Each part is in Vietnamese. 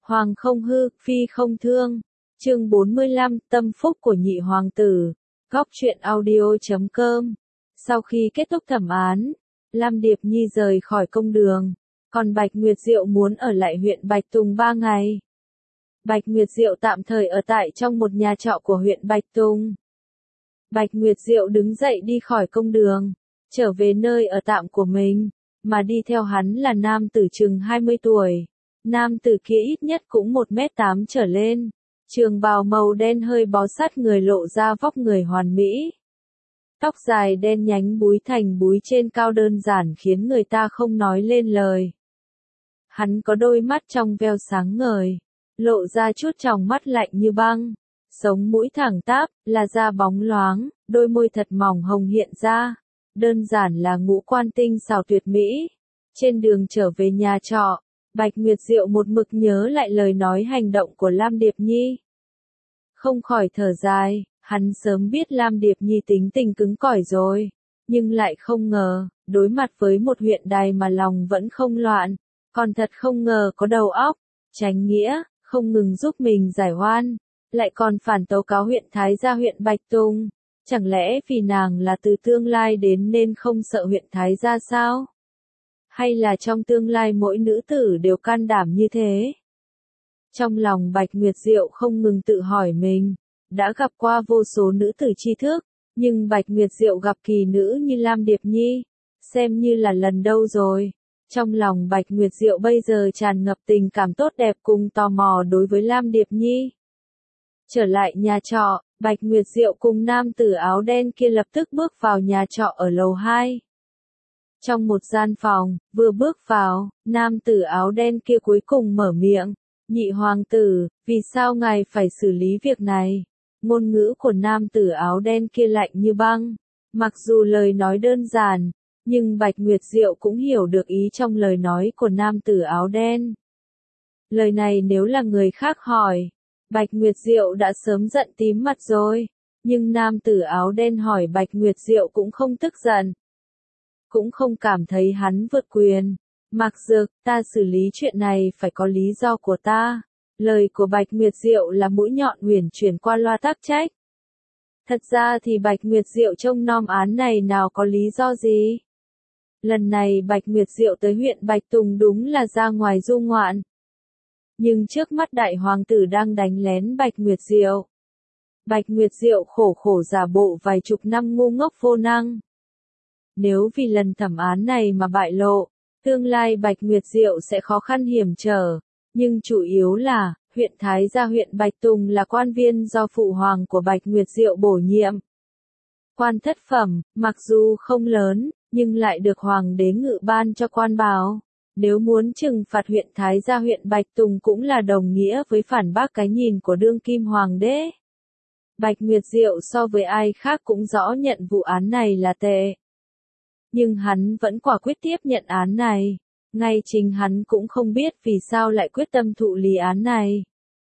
Hoàng không hư, phi không thương. Chương 45, tâm phúc của nhị hoàng tử. Góc truyện audio.com. Sau khi kết thúc thẩm án, Lam Điệp Nhi rời khỏi công đường, còn Bạch Nguyệt Diệu muốn ở lại huyện Bạch Tùng 3 ngày. Bạch Nguyệt Diệu tạm thời ở tại trong một nhà trọ của huyện Bạch Tùng. Bạch Nguyệt Diệu đứng dậy đi khỏi công đường, trở về nơi ở tạm của mình, mà đi theo hắn là nam tử chừng 20 tuổi. Nam tử kia ít nhất cũng 1m8 trở lên, trường bào màu đen hơi bó sát người lộ ra vóc người hoàn mỹ. Tóc dài đen nhánh búi thành búi trên cao đơn giản khiến người ta không nói lên lời. Hắn có đôi mắt trong veo sáng ngời, lộ ra chút tròng mắt lạnh như băng, sống mũi thẳng tắp, là da bóng loáng, đôi môi thật mỏng hồng hiện ra, đơn giản là ngũ quan tinh xảo tuyệt mỹ. Trên đường trở về nhà trọ, Bạch Nguyệt Diệu một mực nhớ lại lời nói hành động của Lam Điệp Nhi. Không khỏi thở dài, hắn sớm biết Lam Điệp Nhi tính tình cứng cỏi rồi, nhưng lại không ngờ, đối mặt với một huyện đài mà lòng vẫn không loạn, còn thật không ngờ có đầu óc, tránh nghĩa, không ngừng giúp mình giải oan, lại còn phản tố cáo huyện Thái Gia huyện Bạch Tùng. Chẳng lẽ vì nàng là từ tương lai đến nên không sợ huyện Thái Gia sao? Hay là trong tương lai mỗi nữ tử đều can đảm như thế? Trong lòng Bạch Nguyệt Diệu không ngừng tự hỏi mình, đã gặp qua vô số nữ tử tri thức, nhưng Bạch Nguyệt Diệu gặp kỳ nữ như Lam Điệp Nhi, xem như là lần đầu rồi. Trong lòng Bạch Nguyệt Diệu bây giờ tràn ngập tình cảm tốt đẹp cùng tò mò đối với Lam Điệp Nhi. Trở lại nhà trọ, Bạch Nguyệt Diệu cùng nam tử áo đen kia lập tức bước vào nhà trọ ở lầu 2. Trong một gian phòng, vừa bước vào, nam tử áo đen kia cuối cùng mở miệng, nhị hoàng tử, vì sao ngài phải xử lý việc này? Ngôn ngữ của nam tử áo đen kia lạnh như băng, mặc dù lời nói đơn giản, nhưng Bạch Nguyệt Diệu cũng hiểu được ý trong lời nói của nam tử áo đen. Lời này nếu là người khác hỏi, Bạch Nguyệt Diệu đã sớm giận tím mặt rồi, nhưng nam tử áo đen hỏi Bạch Nguyệt Diệu cũng không tức giận, cũng không cảm thấy hắn vượt quyền. Mặc Dược, ta xử lý chuyện này phải có lý do của ta. Lời của Bạch Nguyệt Diệu là mũi nhọn huyền chuyển qua loa tác trách. Thật ra thì Bạch Nguyệt Diệu trông nom án này nào có lý do gì. Lần này Bạch Nguyệt Diệu tới huyện Bạch Tùng đúng là ra ngoài du ngoạn. Nhưng trước mắt đại hoàng tử đang đánh lén Bạch Nguyệt Diệu. Bạch Nguyệt Diệu khổ khổ giả bộ vài chục năm ngu ngốc vô năng. Nếu vì lần thẩm án này mà bại lộ, tương lai Bạch Nguyệt Diệu sẽ khó khăn hiểm trở, nhưng chủ yếu là, huyện Thái Gia huyện Bạch Tùng là quan viên do phụ hoàng của Bạch Nguyệt Diệu bổ nhiệm. Quan thất phẩm, mặc dù không lớn, nhưng lại được hoàng đế ngự ban cho quan bào. Nếu muốn trừng phạt huyện Thái Gia huyện Bạch Tùng cũng là đồng nghĩa với phản bác cái nhìn của đương kim hoàng đế. Bạch Nguyệt Diệu so với ai khác cũng rõ nhận vụ án này là tệ. Nhưng hắn vẫn quả quyết tiếp nhận án này. Ngay chính hắn cũng không biết vì sao lại quyết tâm thụ lý án này.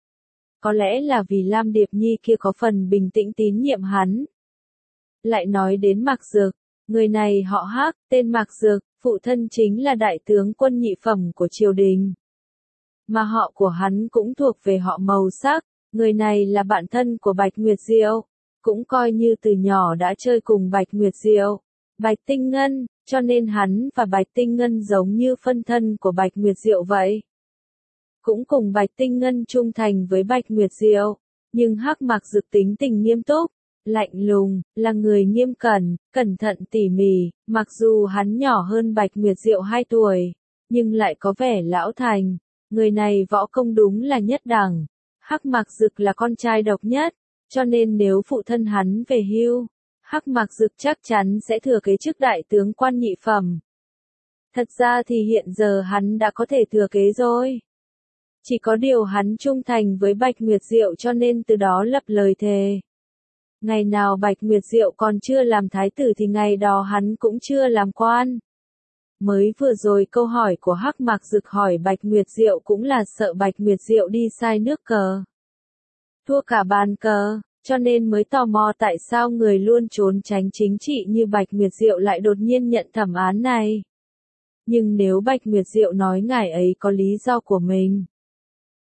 Có lẽ là vì Lam Điệp Nhi kia có phần bình tĩnh tín nhiệm hắn. Lại nói đến Mạc Dược, người này họ Hắc, tên Mạc Dược, phụ thân chính là đại tướng quân nhị phẩm của triều đình. Mà họ của hắn cũng thuộc về họ Màu Sắc, người này là bạn thân của Bạch Nguyệt Diệu, cũng coi như từ nhỏ đã chơi cùng Bạch Nguyệt Diệu. Bạch Tinh Ngân, cho nên hắn và Bạch Tinh Ngân giống như phân thân của Bạch Nguyệt Diệu vậy. Cũng cùng Bạch Tinh Ngân trung thành với Bạch Nguyệt Diệu, nhưng Hắc Mạc Dực tính tình nghiêm túc, lạnh lùng, là người nghiêm cẩn, cẩn thận tỉ mỉ, mặc dù hắn nhỏ hơn Bạch Nguyệt Diệu 2 tuổi, nhưng lại có vẻ lão thành, người này võ công đúng là nhất đẳng. Hắc Mạc Dực là con trai độc nhất, cho nên nếu phụ thân hắn về hưu, Hắc Mạc Dực chắc chắn sẽ thừa kế chức đại tướng quan nhị phẩm. Thật ra thì hiện giờ hắn đã có thể thừa kế rồi. Chỉ có điều hắn trung thành với Bạch Nguyệt Diệu cho nên từ đó lập lời thề. Ngày nào Bạch Nguyệt Diệu còn chưa làm thái tử thì ngày đó hắn cũng chưa làm quan. Mới vừa rồi câu hỏi của Hắc Mạc Dực hỏi Bạch Nguyệt Diệu cũng là sợ Bạch Nguyệt Diệu đi sai nước cờ, thua cả bàn cờ, cho nên mới tò mò tại sao người luôn trốn tránh chính trị như Bạch Nguyệt Diệu lại đột nhiên nhận thẩm án này. Nhưng nếu Bạch Nguyệt Diệu nói ngài ấy có lý do của mình,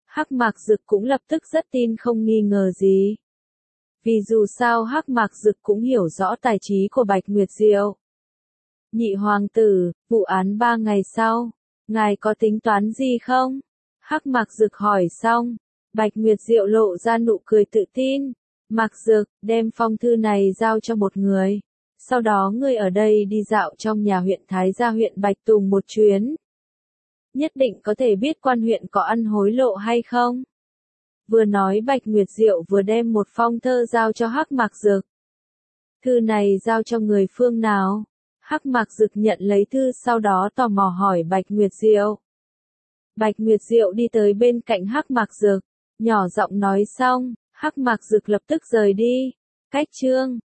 Hắc Mạc Dực cũng lập tức rất tin không nghi ngờ gì. Vì dù sao Hắc Mạc Dực cũng hiểu rõ tài trí của Bạch Nguyệt Diệu. Nhị hoàng tử, vụ án 3 ngày sau, ngài có tính toán gì không? Hắc Mạc Dực hỏi xong, Bạch Nguyệt Diệu lộ ra nụ cười tự tin. Mạc Dực, đem phong thư này giao cho một người. Sau đó ngươi ở đây đi dạo trong nhà huyện Thái Gia huyện Bạch Tùng một chuyến. Nhất định có thể biết quan huyện có ăn hối lộ hay không. Vừa nói Bạch Nguyệt Diệu vừa đem một phong thơ giao cho Hắc Mạc Dực. Thư này giao cho người phương nào? Hắc Mạc Dực nhận lấy thư sau đó tò mò hỏi Bạch Nguyệt Diệu. Bạch Nguyệt Diệu đi tới bên cạnh Hắc Mạc Dực, nhỏ giọng nói xong, Hắc Mạc Dực lập tức rời đi. Cách chương